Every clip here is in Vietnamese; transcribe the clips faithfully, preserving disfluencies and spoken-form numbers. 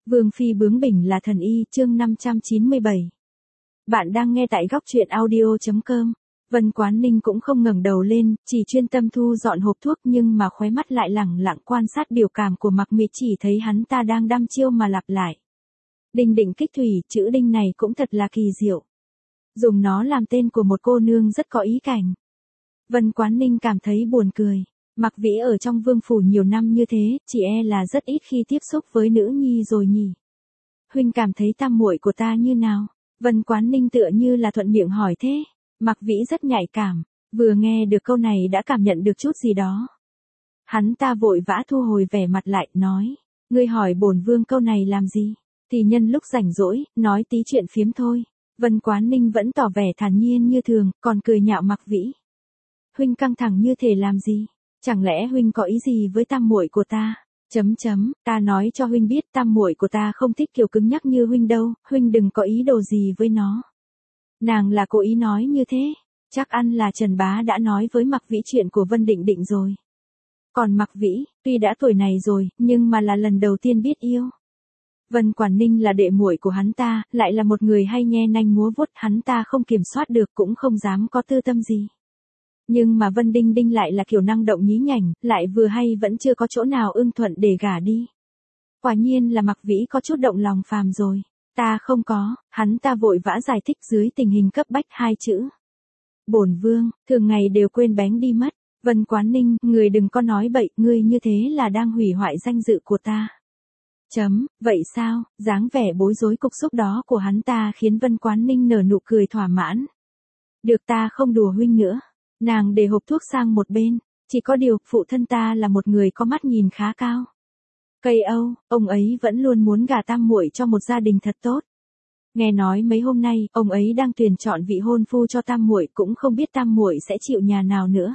Vương phi bướng bỉnh là thần y, chương năm trăm chín mươi bảy. Bạn đang nghe tại góc truyện audio chấm com. Vân Quán Ninh cũng không ngẩng đầu lên, chỉ chuyên tâm thu dọn hộp thuốc, nhưng mà khóe mắt lại lẳng lặng quan sát biểu cảm của Mạc Mị, chỉ thấy hắn ta đang đăm chiêu mà lặp lại. Đinh định kích thủy, chữ đinh này cũng thật là kỳ diệu. Dùng nó làm tên của một cô nương rất có ý cảnh. Vân Quán Ninh cảm thấy buồn cười. Mạc Vĩ ở trong vương phủ nhiều năm như thế, chỉ e là rất ít khi tiếp xúc với nữ nhi rồi nhỉ. Huynh cảm thấy tam muội của ta như nào? Vân Quán Ninh tựa như là thuận miệng hỏi thế. Mạc Vĩ rất nhạy cảm, vừa nghe được câu này đã cảm nhận được chút gì đó. Hắn ta vội vã thu hồi vẻ mặt lại, nói, ngươi hỏi bổn vương câu này làm gì? Thì nhân lúc rảnh rỗi, nói tí chuyện phiếm thôi. Vân Quán Ninh vẫn tỏ vẻ thản nhiên như thường, còn cười nhạo Mạc Vĩ. Huynh căng thẳng như thể làm gì? Chẳng lẽ huynh có ý gì với tam muội của ta? Chấm chấm, ta nói cho huynh biết tam muội của ta không thích kiểu cứng nhắc như huynh đâu, huynh đừng có ý đồ gì với nó. Nàng là cố ý nói như thế, chắc ăn là Trần Bá đã nói với Mạc Vĩ chuyện của Vân Định Định rồi. Còn Mạc Vĩ, tuy đã tuổi này rồi, nhưng mà là lần đầu tiên biết yêu. Vân Quản Ninh là đệ muội của hắn ta, lại là một người hay nhe nanh múa vuốt, hắn ta không kiểm soát được cũng không dám có tư tâm gì. Nhưng mà Vân Đinh Đinh lại là kiểu năng động nhí nhảnh, lại vừa hay vẫn chưa có chỗ nào ưng thuận để gả đi. Quả nhiên là Mạc Vĩ có chút động lòng phàm rồi. Ta không có, hắn ta vội vã giải thích dưới tình hình cấp bách hai chữ. Bổn vương, thường ngày đều quên bén đi mất. Vân Quán Ninh, người đừng có nói bậy, ngươi như thế là đang hủy hoại danh dự của ta. Chấm, vậy sao, dáng vẻ bối rối cục xúc đó của hắn ta khiến Vân Quán Ninh nở nụ cười thỏa mãn. Được, ta không đùa huynh nữa. Nàng để hộp thuốc sang một bên, chỉ có điều, phụ thân ta là một người có mắt nhìn khá cao. Cây Âu, ông ấy vẫn luôn muốn gả tam muội cho một gia đình thật tốt. Nghe nói mấy hôm nay, ông ấy đang tuyển chọn vị hôn phu cho tam muội, cũng không biết tam muội sẽ chịu nhà nào nữa.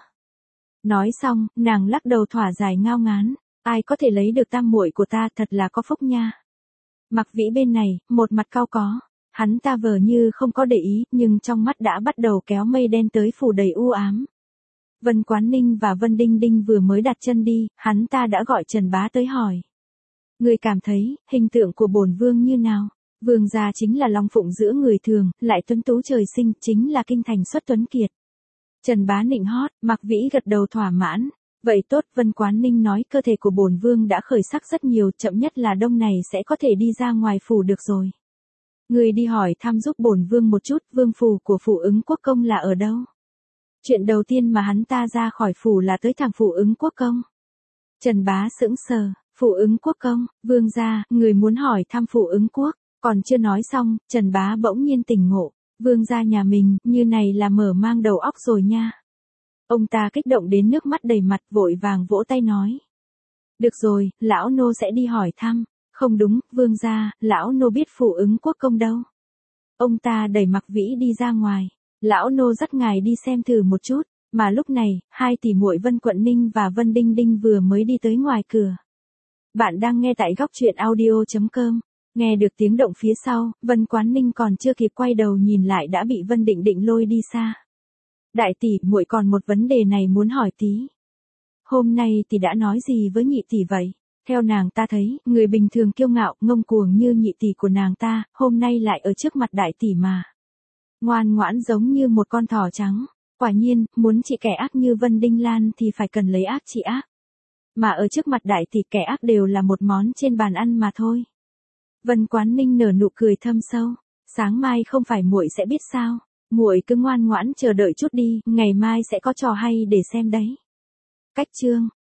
Nói xong, nàng lắc đầu thỏa dài ngao ngán, ai có thể lấy được tam muội của ta, thật là có phúc nha. Mạc Vĩ bên này, một mặt cau có. Hắn ta vờ như không có để ý, nhưng trong mắt đã bắt đầu kéo mây đen tới phủ đầy u ám. Vân Quán Ninh và Vân Đinh Đinh vừa mới đặt chân đi, hắn ta đã gọi Trần Bá tới hỏi. Người cảm thấy, hình tượng của bổn vương như nào? Vương gia chính là long phụng giữa người thường, lại tuấn tú trời sinh, chính là kinh thành xuất tuấn kiệt. Trần Bá nịnh hót, Mạc Vĩ gật đầu thỏa mãn. Vậy tốt, Vân Quán Ninh nói, cơ thể của bổn vương đã khởi sắc rất nhiều, chậm nhất là đông này sẽ có thể đi ra ngoài phủ được rồi. Người đi hỏi thăm giúp bổn vương một chút, vương phủ của phủ Ứng Quốc Công là ở đâu? Chuyện đầu tiên mà hắn ta ra khỏi phủ là tới thẳng phủ Ứng Quốc Công. Trần Bá sững sờ, phủ Ứng Quốc Công, vương gia, người muốn hỏi thăm phủ Ứng Quốc, còn chưa nói xong, Trần Bá bỗng nhiên tỉnh ngộ, vương gia nhà mình, như này là mở mang đầu óc rồi nha. Ông ta kích động đến nước mắt đầy mặt, vội vàng vỗ tay nói. Được rồi, lão nô sẽ đi hỏi thăm. Không đúng, vương gia, lão nô biết phủ Ứng Quốc Công đâu. Ông ta đẩy Mạc Vĩ đi ra ngoài. Lão nô dắt ngài đi xem thử một chút. Mà lúc này, hai tỷ muội Vân Quận Ninh và Vân Đinh Đinh vừa mới đi tới ngoài cửa. Bạn đang nghe tại góc truyện audio chấm com. Nghe được tiếng động phía sau, Vân Quán Ninh còn chưa kịp quay đầu nhìn lại đã bị Vân Định Định lôi đi xa. Đại tỷ, muội còn một vấn đề này muốn hỏi tí. Hôm nay tỷ đã nói gì với nhị tỷ vậy? Theo nàng ta thấy, người bình thường kiêu ngạo, ngông cuồng như nhị tỷ của nàng ta, hôm nay lại ở trước mặt đại tỷ mà. Ngoan ngoãn giống như một con thỏ trắng. Quả nhiên, muốn trị kẻ ác như Vân Đinh Lan thì phải cần lấy ác trị ác. Mà ở trước mặt đại tỷ kẻ ác đều là một món trên bàn ăn mà thôi. Vân Quán Ninh nở nụ cười thâm sâu. Sáng mai không phải muội sẽ biết sao. Muội cứ ngoan ngoãn chờ đợi chút đi, ngày mai sẽ có trò hay để xem đấy. Cách chương.